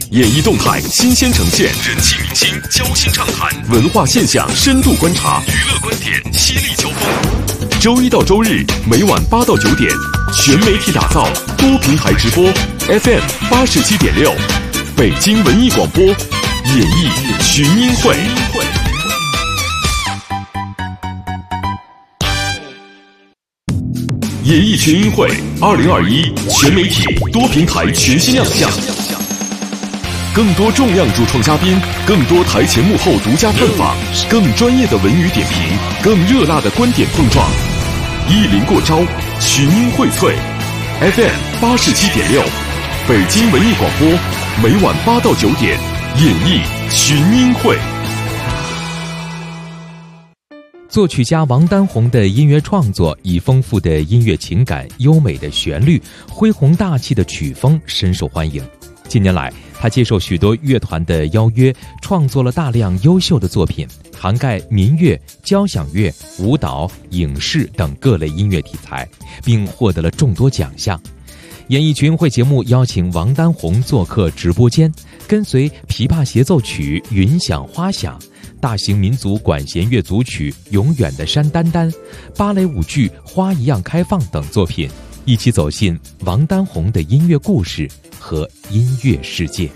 演艺动态新鲜呈现，人气明星交心畅谈，文化现象深度观察，娱乐观点犀利交锋。周一到周日每晚8到9点，全媒体打造，多平台直播 FM 87.6，北京文艺广播演艺群英会。演艺群英会2021全媒体多平台全新亮相，更多重量主创嘉宾，更多台前幕后独家探访，更专业的文娱点评，更热辣的观点碰撞，一临过招，群英荟萃。FM 87.6，北京文艺广播，每晚8到9点，演艺群英会。 作曲家王丹红的音乐创作以丰富的音乐情感、优美的旋律、恢宏大气的曲风深受欢迎。近年来，他接受许多乐团的邀约，创作了大量优秀的作品，涵盖民乐、交响乐、舞蹈、影视等各类音乐题材，并获得了众多奖项。演艺群英会节目邀请王丹红做客直播间，跟随琵琶协奏曲《云响花响》、大型民族管弦乐组曲《永远的山丹丹》、芭蕾舞剧《花一样开放》等作品，一起走进王丹红的音乐故事和音乐世界。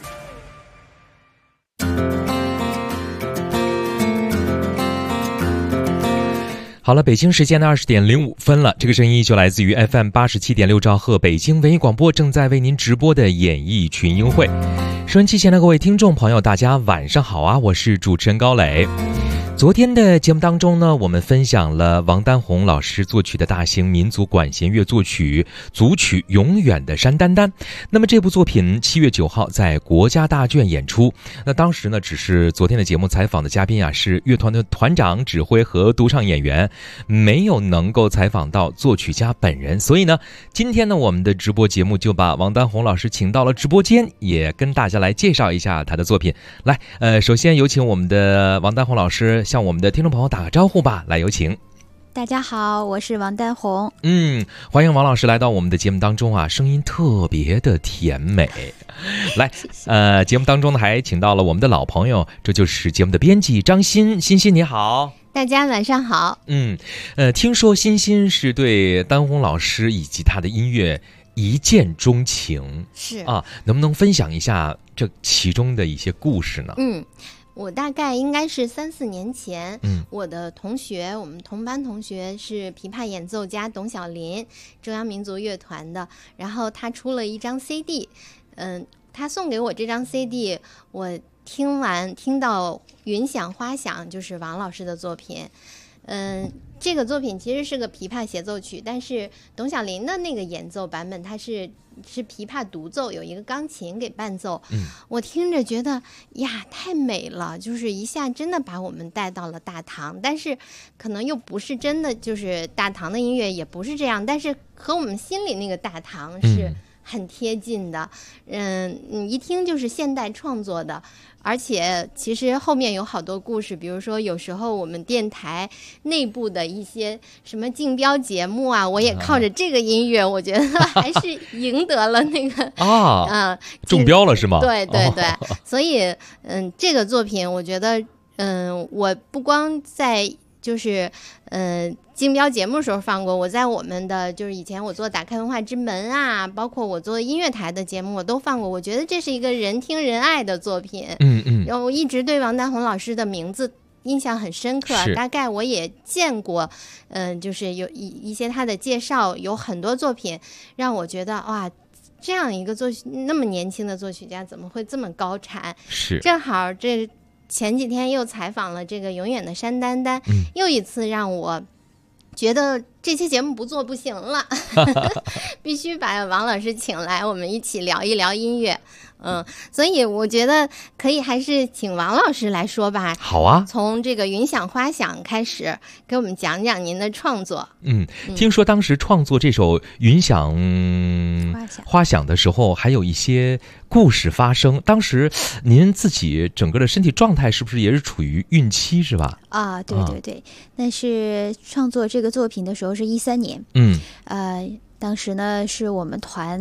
好了，北京时间的20点05分了，这个声音就来自于 FM 87.6兆赫北京文艺广播正在为您直播的演艺群英会。收音机前的各位听众朋友，大家晚上好啊，我是主持人高磊。昨天的节目当中呢，我们分享了王丹红老师作曲的大型民族管弦乐作曲组曲《永远的山丹丹》。那么这部作品7月9号在国家大剧院演出。那当时呢，只是昨天的节目采访的嘉宾啊，是乐团的团长、指挥和独唱演员，没有能够采访到作曲家本人。所以呢，今天呢，我们的直播节目就把王丹红老师请到了直播间，也跟大家来介绍一下他的作品。来，首先有请我们的王丹红老师向我们的听众朋友打个招呼吧，来有请。 大家好，我是王丹红。 欢迎王老师来到我们的节目当中啊，声音特别的甜美。来，节目当中呢还请到了我们的老朋友，这就是节目的编辑张欣。欣欣你好。 大家晚上好。 听说欣欣是对丹红老师以及他的音乐一见钟情， 是啊，能不能分享一下这其中的一些故事呢？ 我大概应该是3-4年前，我的同学，我们同班同学是琵琶演奏家董小林，中央民族乐团的，然后他出了一张 CD，他送给我这张 CD， 我听到云响花响，就是王老师的作品。这个作品其实是个琵琶协奏曲，但是董小林的那个演奏版本，它是琵琶独奏，有一个钢琴给伴奏。我听着觉得呀，太美了，就是一下真的把我们带到了大唐，但是可能又不是真的，就是大唐的音乐也不是这样，但是和我们心里那个大唐是很贴近的。一听就是现代创作的。而且其实后面有好多故事，比如说有时候我们电台内部的一些什么竞标节目啊，我也靠着这个音乐，我觉得还是赢得了那个中标了是吗？ 对对对，所以这个作品我觉得我不光在就是竞标节目时候放过，我在我们的就是以前我做打开文化之门啊，包括我做音乐台的节目我都放过，我觉得这是一个人听人爱的作品。然后我一直对王丹红老师的名字印象很深刻，大概我也见过就是有一些他的介绍，有很多作品让我觉得哇，这样一个那么年轻的作曲家怎么会这么高产。 是正好这前几天又采访了这个永远的山丹丹，又一次让我觉得这期节目不做不行了必须把王老师请来，我们一起聊一聊音乐。所以我觉得可以还是请王老师来说吧。 好啊， 从这个云响花响开始给我们讲讲您的创作。 听说当时创作这首云响花响的时候还有一些故事发生，当时您自己整个的身体状态是不是也是处于孕期是吧？ 对对对，但是创作这个作品的时候是13年。当时呢是我们团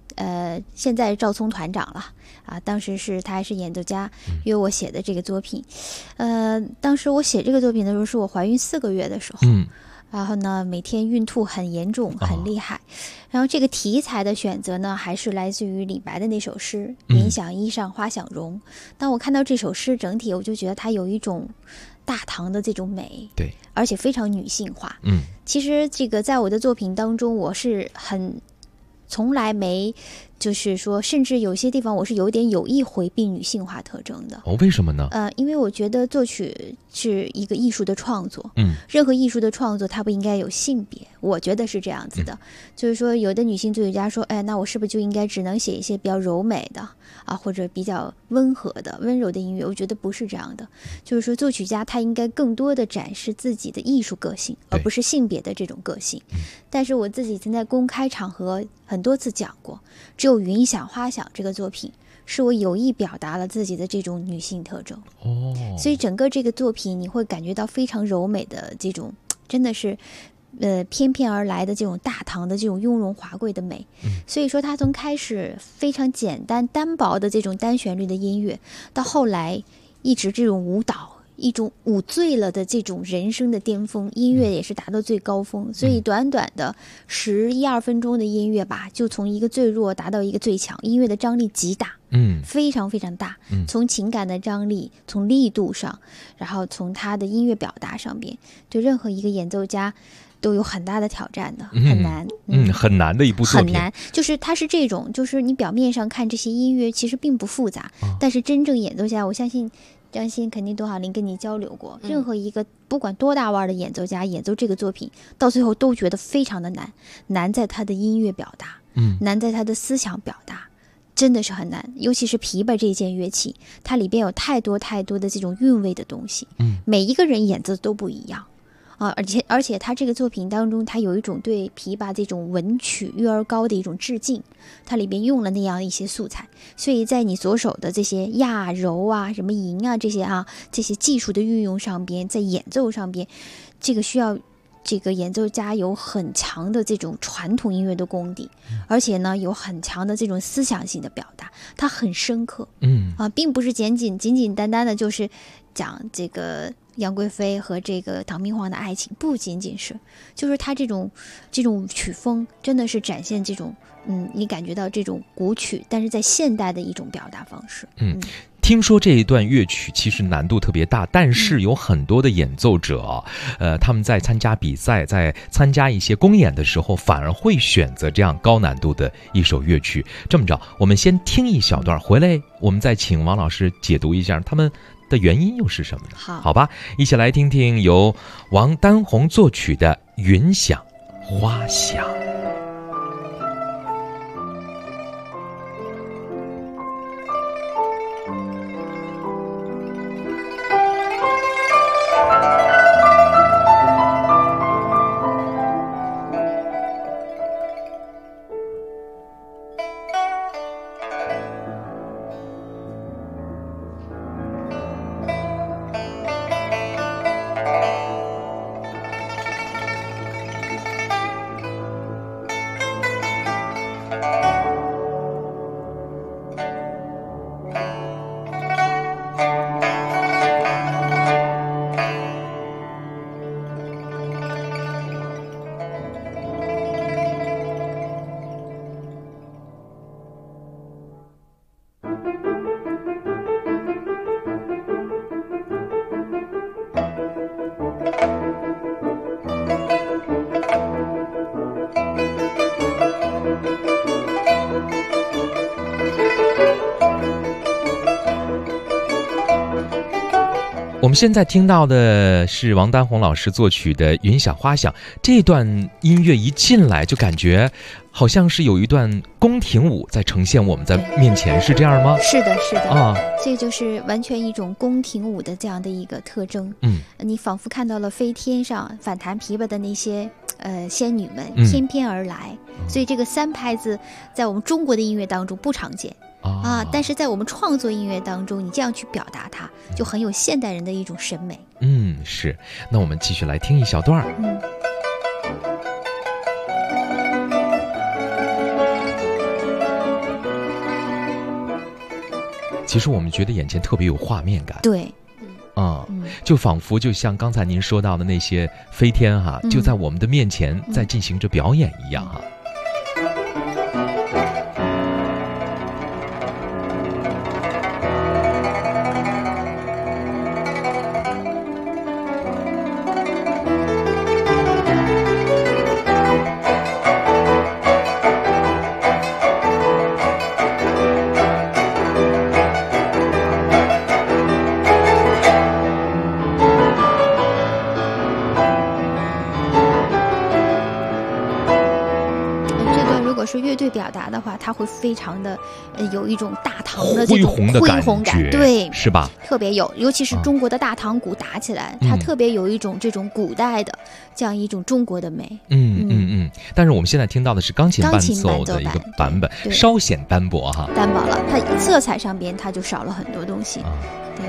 现在赵聪团长了啊，当时他还是演奏家，约我写的这个作品。当时我写这个作品的时候，是我怀孕4个月的时候。然后呢，每天孕吐很严重，很厉害。然后这个题材的选择呢，还是来自于李白的那首诗“云想衣裳花想容”。当我看到这首诗整体，我就觉得它有一种大唐的这种美， 对， 而且非常女性化。其实这个在我的作品当中，我是从来没，就是说，甚至有些地方我是有点有意回避女性化特征的。 为什么呢？ 因为我觉得作曲是一个艺术的创作，任何艺术的创作它不应该有性别，我觉得是这样子的。就是说，有的女性作曲家说，那我是不是就应该只能写一些比较柔美的啊，或者比较温和的、温柔的音乐？我觉得不是这样的。就是说，作曲家他应该更多的展示自己的艺术个性，而不是性别的这种个性。但是我自己曾在公开场合很多次讲过，只有《云想花想》这个作品是我有意表达了自己的这种女性特征。所以整个这个作品你会感觉到非常柔美的这种，真的是翩翩而来的这种大唐的这种雍容华贵的美。所以说它从开始非常简单单薄的这种单旋律的音乐，到后来一直这种舞蹈，一种舞醉了的这种人生的巅峰，音乐也是达到最高峰。所以短短的11-12分钟的音乐吧，就从一个最弱达到一个最强，音乐的张力极大，非常非常大。从情感的张力，从力度上，然后从他的音乐表达上边，对任何一个演奏家都有很大的挑战的，很难。 很难的一部作品， 很难。就是它是这种，就是你表面上看这些音乐其实并不复杂，但是真正演奏家，我相信张欣肯定董晓玲跟你交流过，任何一个不管多大腕的演奏家演奏这个作品，到最后都觉得非常的难，难在他的音乐表达，难在他的思想表达，真的是很难。尤其是琵琶这件乐器，它里边有太多太多的这种韵味的东西，每一个人演奏都不一样啊，而且他这个作品当中，他有一种对琵琶这种文曲月儿高的一种致敬，它里边用了那样一些素材，所以在你所手的这些压柔啊、什么吟啊这些技术的运用上边，在演奏上边，这个需要这个演奏家有很强的这种传统音乐的功底，而且呢有很强的这种思想性的表达，它很深刻，并不是简简单单的就是讲这个杨贵妃和这个唐明皇的爱情，不仅仅是，就是他这种曲风真的是展现这种你感觉到这种古曲，但是在现代的一种表达方式。 听说这一段乐曲其实难度特别大，但是有很多的演奏者，他们在参加比赛，在参加一些公演的时候，反而会选择这样高难度的一首乐曲。这么着，我们先听一小段，回来我们再请王老师解读一下他们的原因又是什么呢？好吧，一起来听听由王丹红作曲的《云想花想》。我们现在听到的是王丹红老师作曲的《云想花想》，这段音乐一进来就感觉好像是有一段宫廷舞在呈现我们在面前，是这样吗？ 是的这就是完全一种宫廷舞的这样的一个特征。你仿佛看到了飞天上反弹琵琶的那些仙女们翩翩而来，所以这个3拍子在我们中国的音乐当中不常见但是在我们创作音乐当中，你这样去表达它，就很有现代人的一种审美。 是。那我们继续来听一小段。 其实我们觉得眼前特别有画面感。 对。 就仿佛就像刚才您说到的那些飞天哈，就在我们的面前在进行着表演一样哈。 是乐队表达的话，它会非常的有一种大唐的这种恢宏感，对， 是吧？ 特别有，尤其是中国的大唐鼓打起来，它特别有一种这种古代的这样一种中国的美。 但是我们现在听到的是钢琴伴奏的一个版本，稍显单薄哈， 单薄了。它色彩上边它就少了很多东西，对。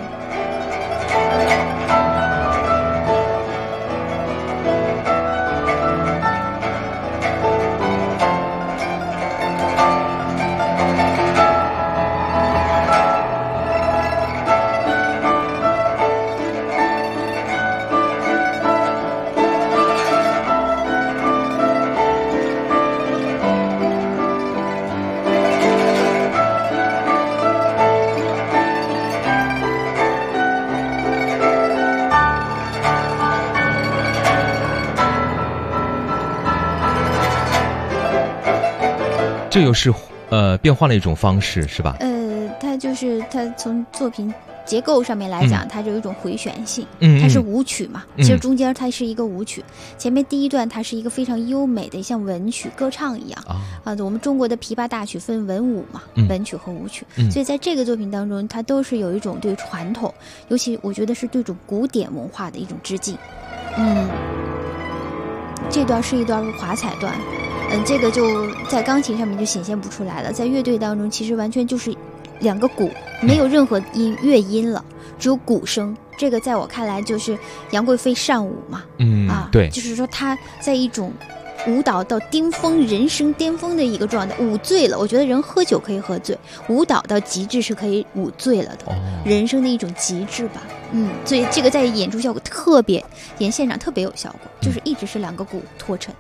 这又是变换了一种方式，是吧？ 它就是它从作品结构上面来讲，它就有一种回旋性，它是舞曲嘛，其实中间它是一个舞曲，前面第一段它是一个非常优美的像文曲歌唱一样我们中国的琵琶大曲分文武嘛，文曲和武曲，所以在这个作品当中，它都是有一种对传统，尤其我觉得是对这种古典文化的一种致敬。这段是一段华彩段。这个就在钢琴上面就显现不出来了，在乐队当中其实完全就是两个鼓，没有任何乐音了，只有鼓声。这个在我看来就是杨贵妃善舞嘛， 对， 就是说她在一种舞蹈到巅峰，人生巅峰的一个状态，舞醉了。我觉得人喝酒可以喝醉，舞蹈到极致是可以舞醉了的，人生的一种极致吧。所以这个在演出效果特别，演现场特别有效果，就是一直是两个鼓托衬。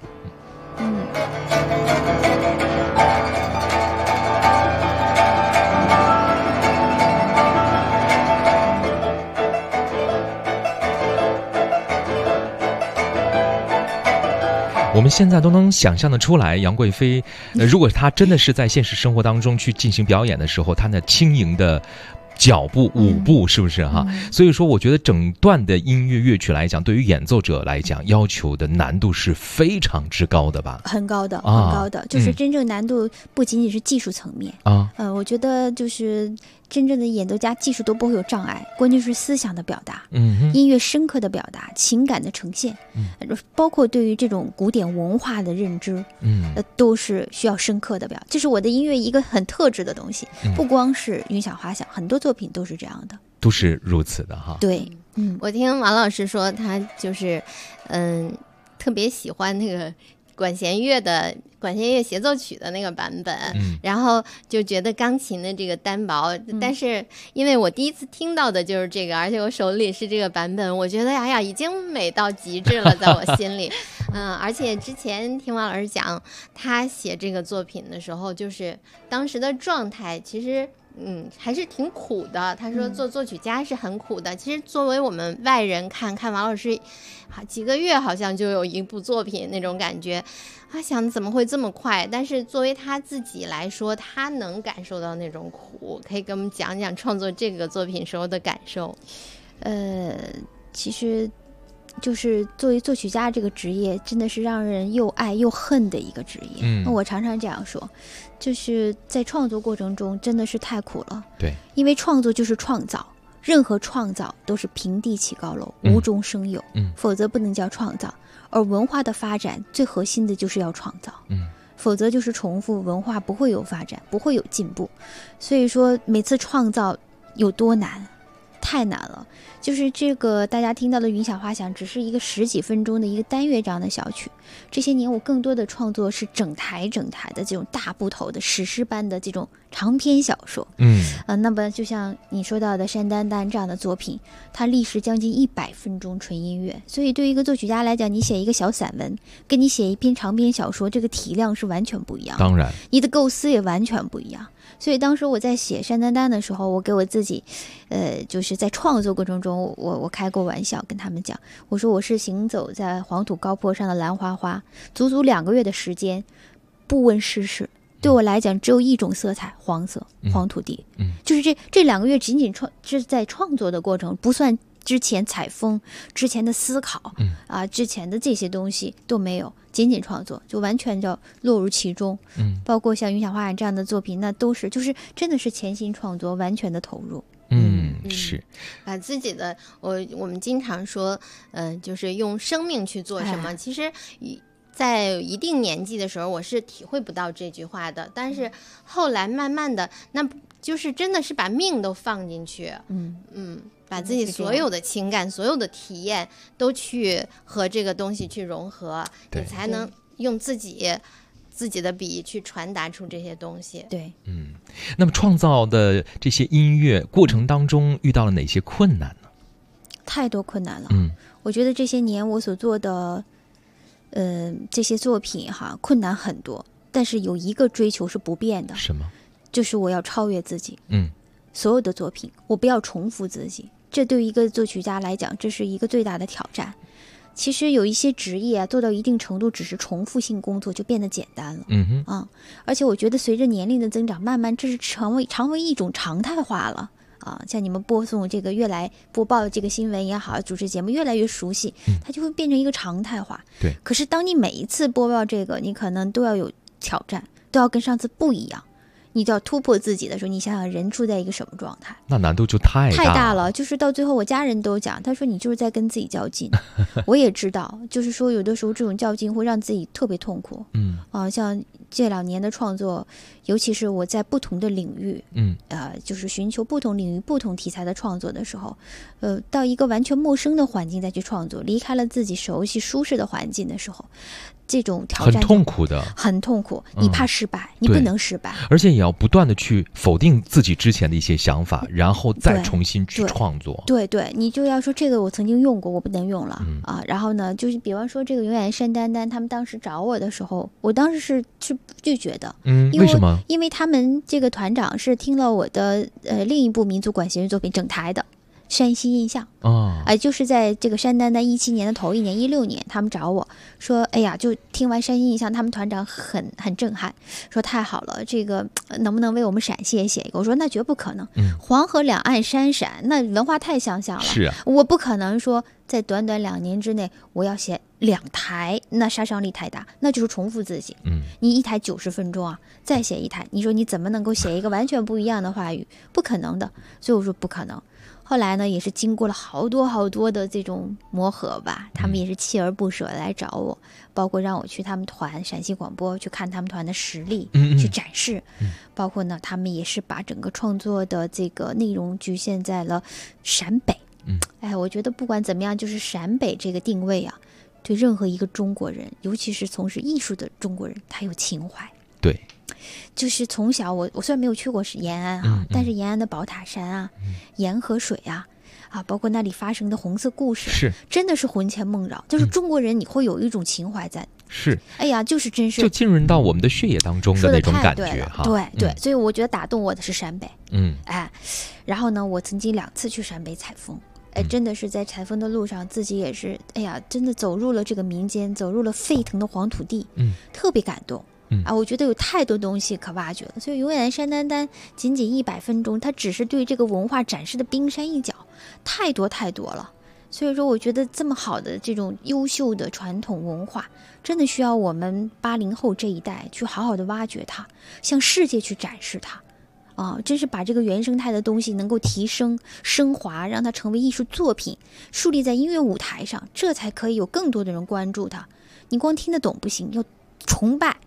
我们现在都能想象得出来，杨贵妃，如果她真的是在现实生活当中去进行表演的时候，她那轻盈的脚步舞步，是不是哈？所以说我觉得整段的音乐乐曲来讲，对于演奏者来讲，要求的难度是非常之高的吧？ 很高的，很高的，就是真正难度不仅仅是技术层面我觉得就是真正的演奏家技术都不会有障碍，关键是思想的表达，音乐深刻的表达，情感的呈现，包括对于这种古典文化的认知，都是需要深刻的表达。这是我的音乐一个很特质的东西，不光是云响花响，很多作品都是这样的， 都是如此的哈。 对， 我听王老师说，他就是特别喜欢那个管弦乐协奏曲的那个版本，然后就觉得钢琴的这个单薄，但是因为我第一次听到的就是这个，而且我手里是这个版本，我觉得哎呀已经美到极致了，在我心里。而且之前听王老师讲，他写这个作品的时候，就是当时的状态其实还是挺苦的。他说做作曲家是很苦的。其实作为我们外人看王老师几个月好像就有一部作品那种感觉，想怎么会这么快？但是作为他自己来说，他能感受到那种苦，可以跟我们讲讲创作这个作品时候的感受。 其实就是作为作曲家这个职业，真的是让人又爱又恨的一个职业。我常常这样说，就是在创作过程中真的是太苦了。 对， 因为创作就是创造，任何创造都是平地起高楼，无中生有，否则不能叫创造。而文化的发展最核心的就是要创造，否则就是重复，文化不会有发展，不会有进步。所以说每次创造有多难， 太难了。就是这个大家听到的云响花响只是一个10几分钟的一个单乐章的小曲，这些年我更多的创作是整台的这种大部头的史诗般的这种长篇小说。那么就像你说到的山丹丹这样的作品，它历时将近100分钟纯音乐，所以对于一个作曲家来讲，你写一个小散文跟你写一篇长篇小说，这个体量是完全不一样的， 当然你的构思也完全不一样。所以当时我在写山丹丹的时候，我给我自己就是在创作过程中，我开过玩笑跟他们讲，我说我是行走在黄土高坡上的蓝花花，足足2个月的时间不问世事，对我来讲只有一种色彩，黄色，黄土地。就是这2个月仅仅是在创作的过程，不算之前采风之前的思考之前的这些东西都没有，仅仅创作就完全就落入其中。包括像云响花响这样的作品，那都是就是真的是全心创作，完全的投入。 是把自己的我们经常说就是用生命去做什么，其实在一定年纪的时候我是体会不到这句话的，但是后来慢慢的，那就是真的是把命都放进去，把自己所有的情感所有的体验都去和这个东西去融合，你才能用自己的笔去传达出这些东西。 对， 那么创造的这些音乐过程当中遇到了哪些困难呢？ 太多困难了。我觉得这些年我所做的这些作品困难很多，但是有一个追求是不变的。 什么？ 就是我要超越自己。所有的作品我不要重复自己，这对于一个作曲家来讲，这是一个最大的挑战。其实有一些职业做到一定程度，只是重复性工作就变得简单了。而且我觉得随着年龄的增长，慢慢这是成为一种常态化了。像你们播送这个播报这个新闻也好，主持节目越来越熟悉，它就会变成一个常态化。 对。 可是当你每一次播报这个，你可能都要有挑战，都要跟上次不一样。你就要突破自己的时候，你想想人处在一个什么状态， 那难度就太大了。就是到最后我家人都讲，他说你就是在跟自己较劲。我也知道，就是说有的时候这种较劲会让自己特别痛苦。像这2年的创作，尤其是我在不同的领域就是寻求不同领域不同题材的创作的时候，到一个完全陌生的环境再去创作，离开了自己熟悉舒适的环境的时候，这种挑战很痛苦的， 很痛苦。你怕失败，你不能失败， 而且也要不断的去否定自己之前的一些想法，然后再重新去创作。 对，你就要说这个我曾经用过，我不能用了然后呢，就是比方说这个永远山丹丹，他们当时找我的时候，我当时是拒绝的。 为什么？ 因为他们这个团长是听了我的另一部民族管弦乐作品整台的。山西印象就是在这个山丹丹17年的头一年16年，他们找我说，哎呀，就听完山西印象，他们团长很震撼，说太好了，这个能不能为我们陕西也写一个？我说那绝不可能，黄河两岸山陕，那文化太相像了， 是啊， 我不可能说在短短2年之内我要写2台，那杀伤力太大，那就是重复自己。你一台90分钟再写一台，你说你怎么能够写一个完全不一样的话语？不可能的，所以我说不可能。后来呢，也是经过了好多的这种磨合吧，他们也是锲而不舍来找我，包括让我去他们团陕西广播去看他们团的实力，去展示，包括呢，他们也是把整个创作的这个内容局限在了陕北。我觉得不管怎么样，就是陕北这个定位对任何一个中国人，尤其是从事艺术的中国人，他有情怀。 对。 就是从小我虽然没有去过延安但是延安的宝塔山沿河水包括那里发生的红色故事， 是真的是魂牵梦绕。就是中国人你会有一种情怀在， 是就是真是就浸润到我们的血液当中的那种感觉对，所以我觉得打动我的是陕北。然后呢，我曾经2次去陕北采风。真的是在采风的路上，自己也是真的走入了这个民间，走入了沸腾的黄土地，特别感动。我觉得有太多东西可挖掘了，所以永远山丹丹仅仅100分钟，它只是对这个文化展示的冰山一角，太多了。所以说我觉得这么好的这种优秀的传统文化，真的需要我们80后这一代去好好的挖掘它，向世界去展示它真是把这个原生态的东西能够提升升华，让它成为艺术作品，树立在音乐舞台上，这才可以有更多的人关注它。你光听得懂不行，要崇拜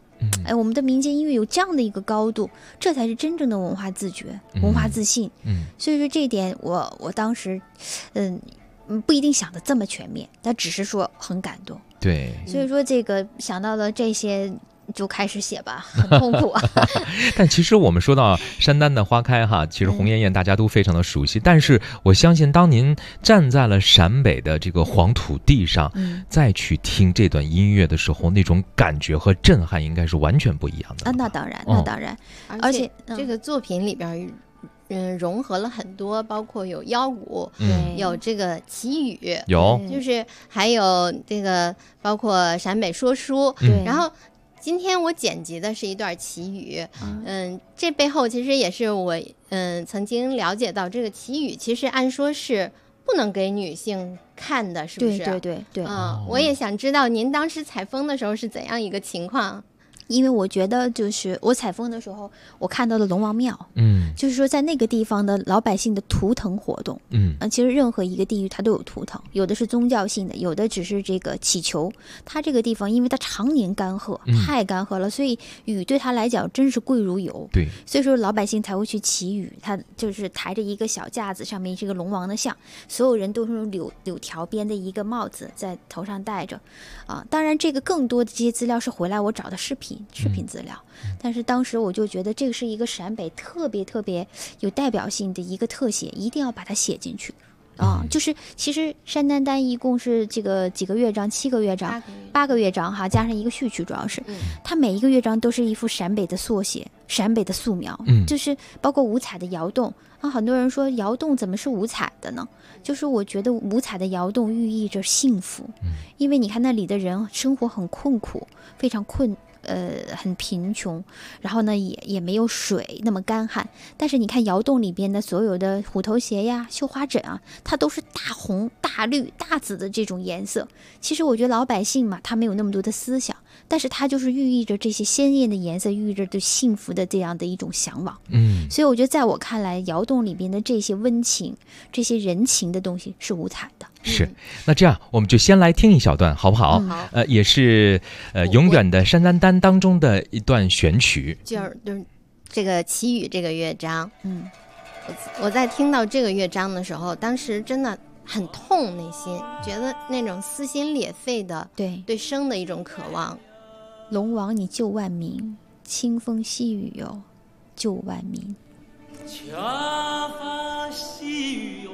我们的民间音乐有这样的一个高度，这才是真正的文化自觉、文化自信。所以说这一点我当时不一定想的这么全面，但只是说很感动。 对， 所以说这个想到了这些就开始写吧，很痛苦啊。 但其实我们说到山丹的花开哈，其实鸿雁雁大家都非常的熟悉，但是我相信当您站在了陕北的这个黄土地上，再去听这段音乐的时候，那种感觉和震撼应该是完全不一样的。 那当然，那当然， 而且这个作品里边融合了很多，包括有腰鼓，有这个旗语，就是还有这个包括陕北说书，然后今天我剪辑的是一段旗语，这背后其实也是我曾经了解到，这个旗语其实按说是不能给女性看的，是不是？ 对。 我也想知道您当时采风的时候是怎样一个情况。 因为我觉得就是我采风的时候，我看到了龙王庙，就是说在那个地方的老百姓的图腾活动，其实任何一个地域它都有图腾，有的是宗教性的，有的只是这个祈求。它这个地方因为它常年干涸，太干涸了，所以雨对它来讲真是贵如油。 对， 所以说老百姓才会去祈雨，他就是抬着一个小架子，上面是个龙王的像，所有人都是用柳条编的一个帽子在头上戴着，当然这个更多的这些资料是回来我找的视频资料，但是当时我就觉得这个是一个陕北特别有代表性的一个特写，一定要把它写进去就是其实山丹一共是这个几个乐章，7个乐章，8个乐章哈，加上一个序曲，主要是它每一个乐章都是一幅陕北的缩写，陕北的素描，就是包括五彩的窑洞很多人说窑洞怎么是五彩的呢？就是我觉得五彩的窑洞寓意着幸福，因为你看那里的人生活很困苦，非常很贫穷，然后呢也没有水那么干旱，但是你看窑洞里边的所有的虎头鞋呀、绣花枕它都是大红、大绿、大紫的这种颜色。其实我觉得老百姓嘛，他没有那么多的思想，但是它就是寓意着这些鲜艳的颜色，寓意着对幸福的这样的一种向往。所以我觉得在我看来，窑洞里边的这些温情、这些人情的东西是五彩的。 是，那这样我们就先来听一小段，好不好？也是永远的山丹当中的一段选曲， 就是这个旗语这个乐章。我在听到这个乐章的时候，当时真的很痛，内心觉得那种撕心裂肺的对生的一种渴望。 龙王你救万民，清风细雨哟，救万民。 恰发细雨哟，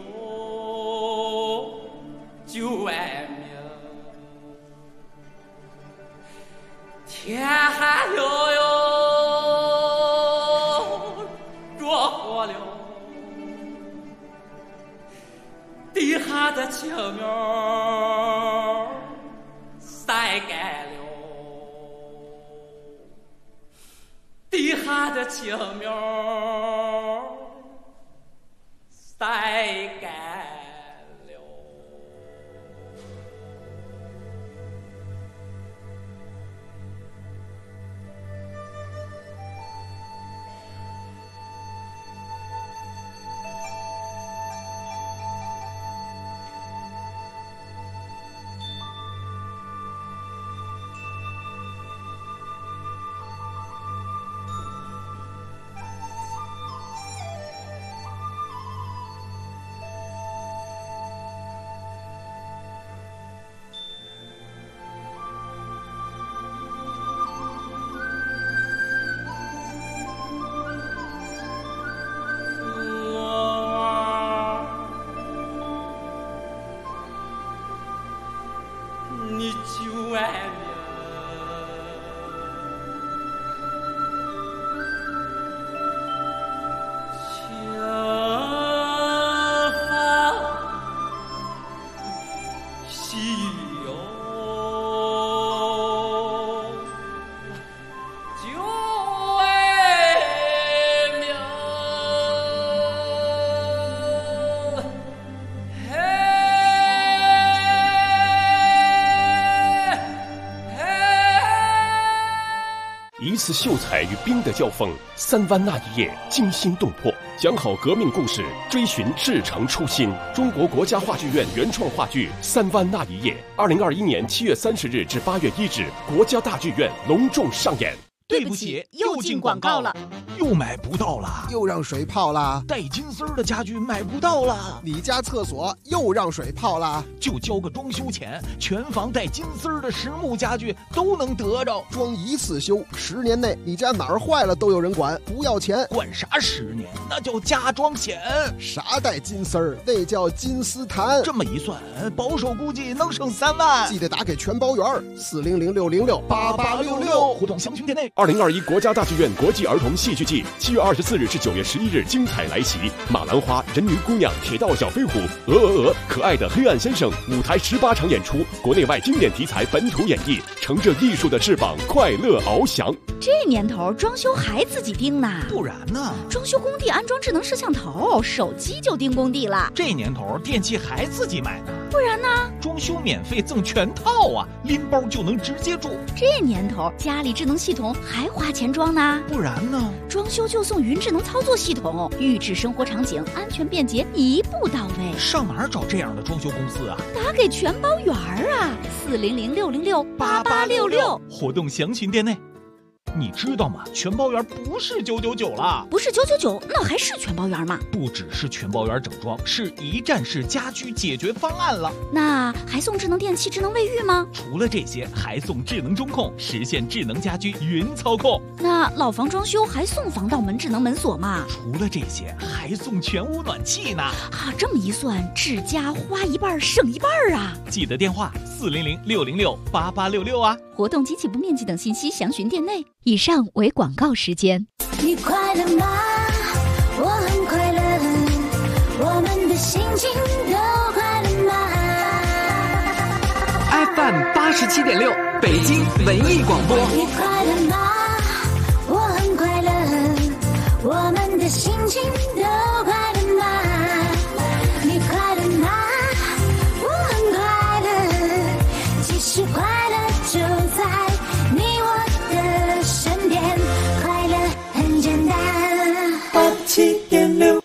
救万民。天寒了哟，热火了，地下的青苗晒干了，地下的青苗晒干了。 一次秀才与兵的交锋，3湾那一夜惊心动魄，讲好革命故事，追寻至诚初心。中国国家话剧院原创话剧《3湾那一夜》，2021年7月30日至8月1日，国家大剧院隆重上演。 对不起，又进广告了， 又买不到了， 又让水泡了， 带金丝儿的家具买不到了， 你家厕所又让水泡了， 就交个装修钱，全房带金丝儿的实木家具都能得着， 装一次修，10年内你家哪儿坏了都有人管，不要钱。 管啥10年？那叫加装险。 啥带金丝儿？那叫金丝檀。 这么一算，保守估计能省3万。 记得打给全包员，400-606-8866， 互动详询店内。 2021国家大剧院国际儿童戏剧季7月24日至9月11日精彩来袭，马兰花、人鱼姑娘、铁道小飞虎、可爱的黑暗先生，舞台18场演出，国内外经典题材本土演绎，乘着艺术的翅膀，快乐翱翔。 这年头装修还自己盯呢？ 不然呢？ 装修工地安装智能摄像头，手机就盯工地了。 这年头电器还自己买呢？ 不然呢？ 装修免费赠全套啊，拎包就能直接住。 这年头家里智能系统还花钱装呢？ 不然呢？ 装修就送云智能操作系统，预制生活场景，安全便捷，一步到位。 上哪儿找这样的装修公司啊？ 打给全包员啊，400-606-8866， 活动详询店内。你知道吗？全包员不是999了， 不是999，那还是全包员吗？ 不只是全包员整装，是一站式家居解决方案了。 那还送智能电器、智能卫浴吗？ 除了这些，还送智能中控，实现智能家居云操控。 那老房装修还送防盗门、智能门锁吗？ 除了这些，还送全屋暖气呢。 啊，这么一算，治家花一半省一半啊！ 记得电话400-606-8866啊。 活动及起步面积等信息详询店内。以上为广告时间。 你快乐吗？我很快乐，我们的心情都快乐吗 ？FM 87.6，北京文艺广播。 你快乐吗？我很快乐，我们的心情都快乐吗？你快乐吗？我很快乐，其实快乐就在你我的身边，快乐很简单。 87.6，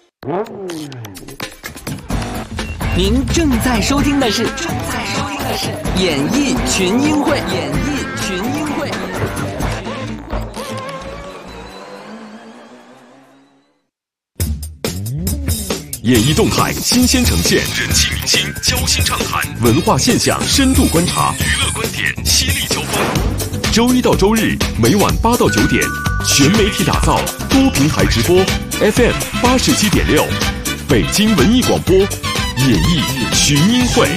您正在收听的是演艺群英会。 演艺动态新鲜呈现，人气明星交心畅谈，文化现象深度观察，娱乐观点犀利交锋。周一到周日每晚8到9点，全媒体打造，多平台直播 ，FM 87.6，北京文艺广播，演艺群英会。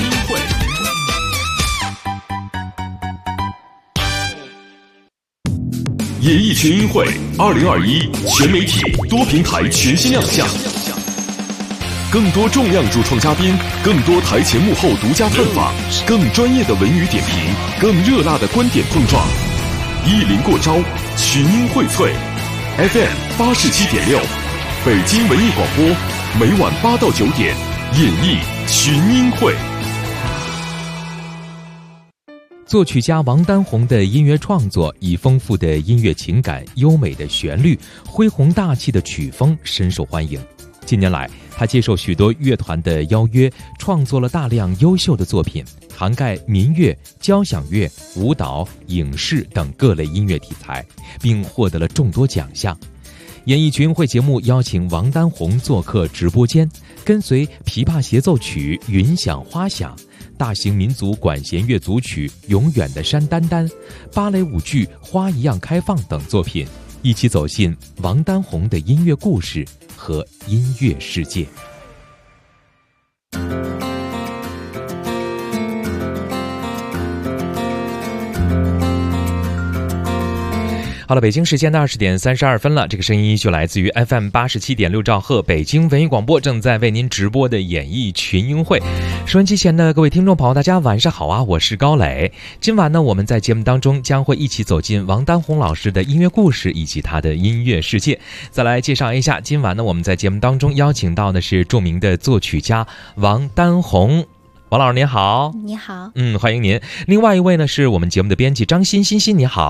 演艺群英会2021全媒体多平台全新亮相。更多重量主创嘉宾，更多台前幕后独家探访，更专业的文娱点评，更热辣的观点碰撞，一临过招，群英荟萃。FM 87.6，北京文艺广播，每晚8到9点，演艺群英会。 作曲家王丹红的音乐创作以丰富的音乐情感、优美的旋律、恢宏大气的曲风深受欢迎。近年来，他接受许多乐团的邀约，创作了大量优秀的作品，涵盖民乐、交响乐、舞蹈、影视等各类音乐题材，并获得了众多奖项。演艺群英会节目邀请王丹红做客直播间，跟随琵琶协奏曲《云响花响》、大型民族管弦乐组曲《永远的山丹丹》、芭蕾舞剧《花一样开放》等作品，一起走进王丹红的音乐故事和音乐世界。好了，北京时间的20点32分了，这个声音就来自于 FM 87.6兆赫北京文艺广播，正在为您直播的演艺群英会。收音机前的各位听众朋友，大家晚上好啊，我是高磊。今晚呢，我们在节目当中将会一起走进王丹红老师的音乐故事以及他的音乐世界。再来介绍一下，今晚呢，我们在节目当中邀请到的是著名的作曲家王丹红。王老师您好。 你好。 欢迎您。另外一位呢是我们节目的编辑张欣，欣欣你好。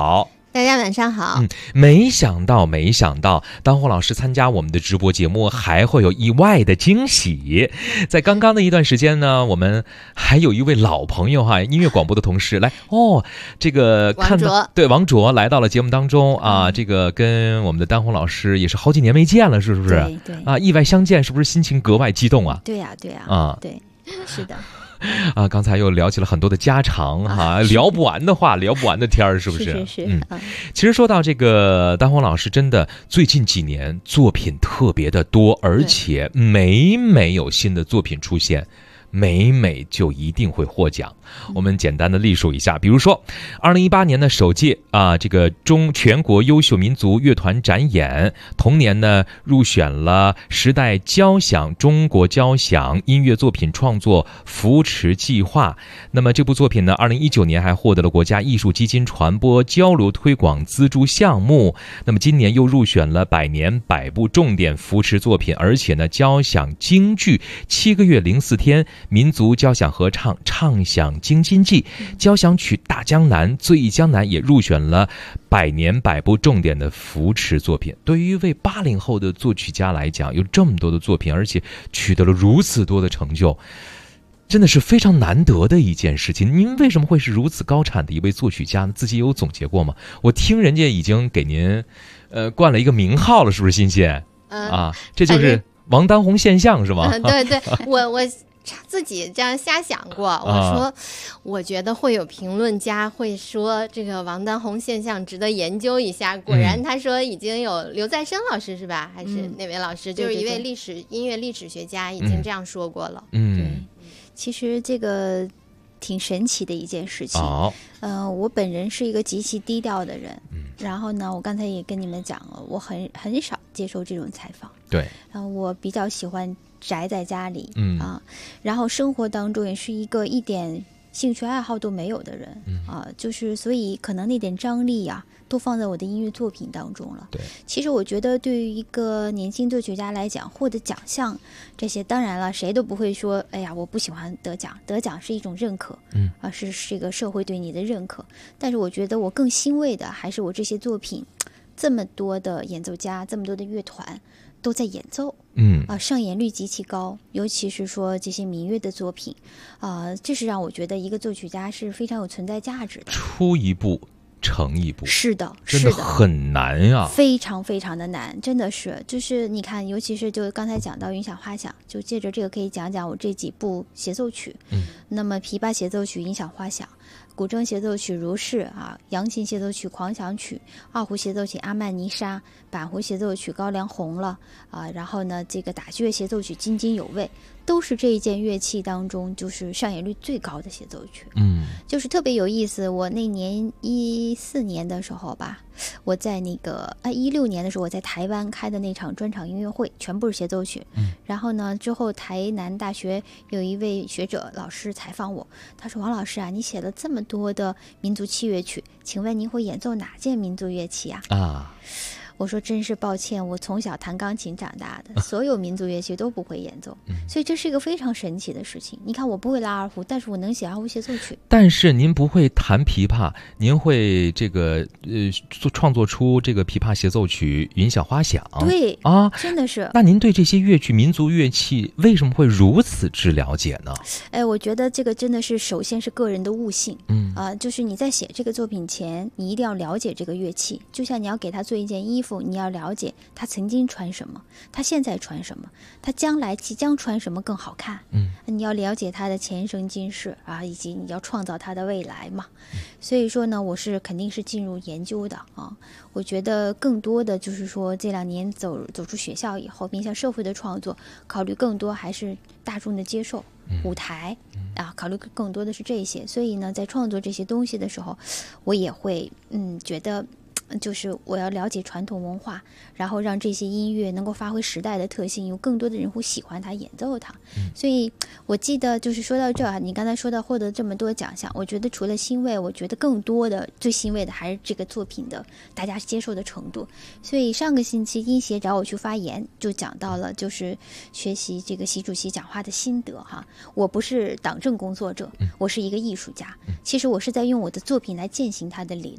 大家晚上好。 没想到，当红老师参加我们的直播节目还会有意外的惊喜。在刚刚的一段时间呢，我们还有一位老朋友哈，音乐广播的同事来这个看到王卓来到了节目当中啊，这个跟我们的当红老师也是好几年没见了，是不是？ 对啊，意外相见，是不是心情格外激动啊？ 对呀，对，是的。 刚才又聊起了很多的家常哈，聊不完的话，聊不完的天儿，是不是？ 是。 其实说到这个当红老师，真的最近几年作品特别的多，而且每有新的作品出现，每就一定会获奖。我们简单的例数一下，比如说2018年的首届这个全国优秀民族乐团展演，同年呢入选了时代交响中国交响音乐作品创作扶持计划。那么这部作品呢2019年还获得了国家艺术基金传播交流推广资助项目。那么今年又入选了百年100部重点扶持作品，而且呢交响京剧7个月04天，民族交响合唱唱响京津冀，交响曲大江南、醉忆江南也入选了百年100部重点的扶持作品。对于一位80后的作曲家来讲，有这么多的作品，而且取得了如此多的成就，真的是非常难得的一件事情。您为什么会是如此高产的一位作曲家呢？自己有总结过吗？我听人家已经给您冠了一个名号了，是不是欣欣？这就是王当红现象是吗？ 对，我自己这样瞎想过，我说我觉得会有评论家会说这个王当红现象值得研究一下。果然他说已经有刘在生老师是吧？还是哪位老师？就是一位音乐历史学家已经这样说过了。 对，其实这个挺神奇的一件事情。我本人是一个极其低调的人，然后呢，我刚才也跟你们讲了，我很少接受这种采访。 对， 我比较喜欢宅在家里，然后生活当中也是一个一点兴趣爱好都没有的人，就是所以可能那点张力都放在我的音乐作品当中了。 对， 其实我觉得对于一个年轻作曲家来讲，获得奖项这些，当然了，谁都不会说，哎呀，我不喜欢得奖，得奖是一种认可，是这个社会对你的认可。但是我觉得我更欣慰的还是我这些作品，这么多的演奏家，这么多的乐团都在演奏，上演率极其高，尤其是说这些民乐的作品，这是让我觉得一个作曲家是非常有存在价值的。 出一步成一步， 是的， 真的很难呀， 非常非常的难，真的是，就是你看，尤其是就刚才讲到云想花想，就借着这个可以讲讲我这几部协奏曲，那么琵琶协奏曲音响花想，古筝协奏曲如是扬琴协奏曲狂想曲，二胡协奏曲阿曼尼莎，板胡协奏曲高粱红了然后呢这个打击乐协奏曲津津有味，都是这一件乐器当中就是上演率最高的协奏曲。就是特别有意思。我那年14年的时候吧，我在那个16年的时候，我在台湾开的那场专场音乐会，全部是协奏曲。然后呢，之后台南大学有一位学者老师采访我，他说：“王老师你写了这么多的民族器乐曲，请问您会演奏哪件民族乐器啊？”我说真是抱歉，我从小弹钢琴长大的，所有民族乐器都不会演奏，所以这是一个非常神奇的事情。你看，我不会拉二胡，但是我能写二胡协奏曲。 但是您不会弹琵琶，您会这个创作出这个琵琶协奏曲《云想花想》。 对真的是。 那您对这些乐曲、民族乐器为什么会如此之了解呢？ 我觉得这个真的是首先是个人的悟性。就是你在写这个作品前，你一定要了解这个乐器，就像你要给他做一件衣服。你要了解他曾经穿什么，他现在穿什么，他将来即将穿什么更好看。你要了解他的前生今世以及你要创造他的未来嘛。所以说呢，我是肯定是进入研究的我觉得更多的就是说这2年走出学校以后，面向社会的创作，考虑更多还是大众的接受，舞台考虑更多的是这些。所以呢，在创作这些东西的时候，我也会觉得就是我要了解传统文化，然后让这些音乐能够发挥时代的特性，有更多的人会喜欢它，演奏它。所以我记得就是说到这你刚才说到获得这么多奖项，我觉得除了欣慰，我觉得更多的最欣慰的还是这个作品的大家接受的程度。所以上个星期音协找我去发言，就讲到了就是学习这个习主席讲话的心得我不是党政工作者，我是一个艺术家，其实我是在用我的作品来践行他的理论。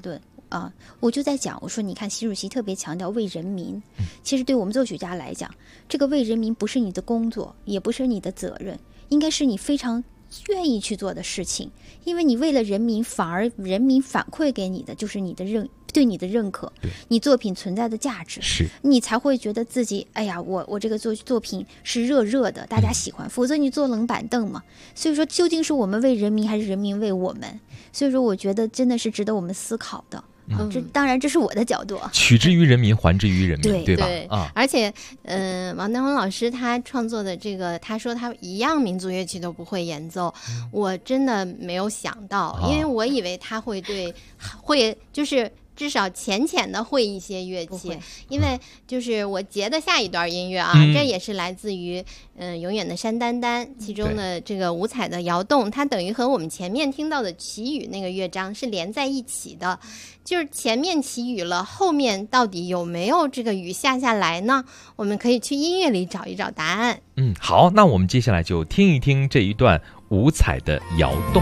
我就在讲，我说你看习主席特别强调为人民，其实对我们作曲家来讲，这个为人民不是你的工作，也不是你的责任，应该是你非常愿意去做的事情，因为你为了人民，反而人民反馈给你的就是对你的认可，你作品存在的价值，是你才会觉得自己，哎呀，我这个作品是热的，大家喜欢，否则你坐冷板凳嘛。所以说，究竟是我们为人民，还是人民为我们？所以说，我觉得真的是值得我们思考的。这当然，这是我的角度。 取之于人民，还之于人民，对吧？ 而且，王丹红老师他创作的这个，他说他一样民族乐器都不会演奏，我真的没有想到，因为我以为他会就是至少浅的会一些乐器，因为就是我截的下一段音乐啊，这也是来自于永远的山丹丹其中的这个五彩的摇动，它等于和我们前面听到的祈雨那个乐章是连在一起的，就是前面祈雨了，后面到底有没有这个雨下来呢？我们可以去音乐里找一找答案。 好，那我们接下来就听一听这一段五彩的摇动。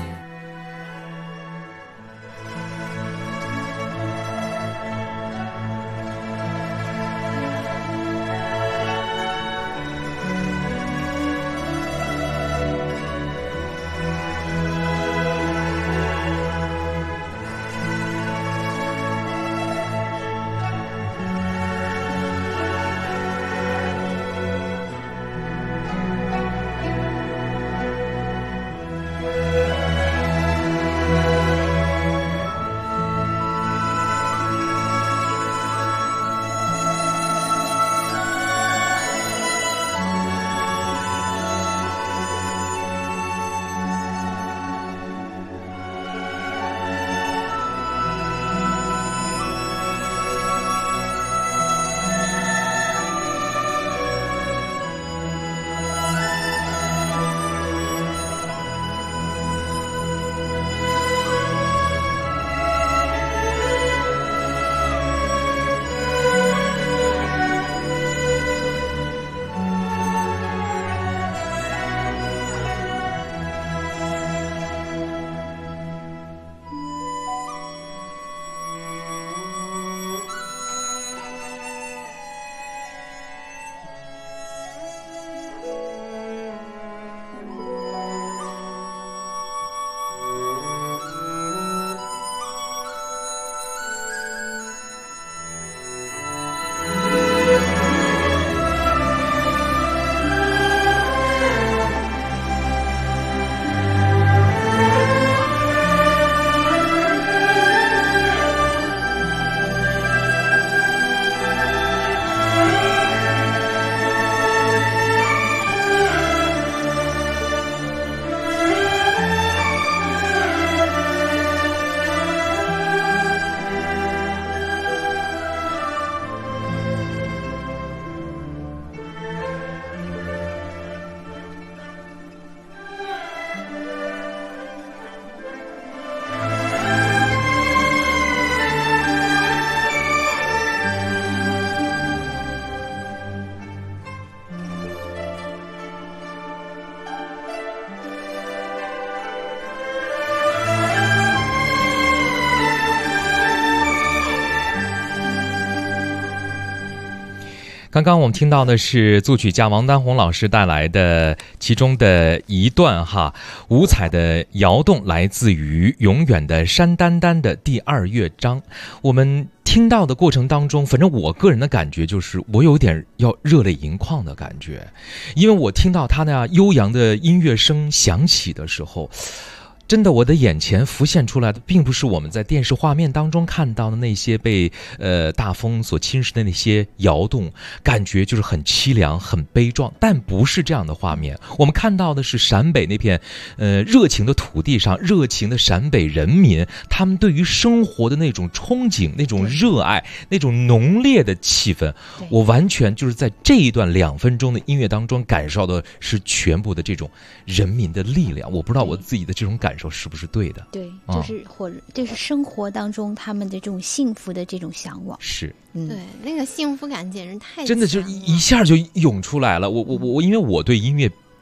刚刚我们听到的是作曲家王丹红老师带来的其中的一段五彩的摇动，来自于永远的山丹丹的第2乐章。我们听到的过程当中，反正我个人的感觉就是我有点要热泪盈眶的感觉，因为我听到他那悠扬的音乐声响起的时候，真的我的眼前浮现出来的并不是我们在电视画面当中看到的那些被大风所侵蚀的那些摇动，感觉就是很凄凉很悲壮，但不是这样的画面。我们看到的是陕北那片热情的土地上，热情的陕北人民，他们对于生活的那种憧憬，那种热爱，那种浓烈的气氛，我完全就是在这一段2分钟的音乐当中感受到的是全部的这种人民的力量。我不知道我自己的这种感受是不是对的？ 对，就是生活当中他们的这种幸福的这种向往。 是， 对，那个幸福感简直太真的就一下就涌出来了。我因为我对音乐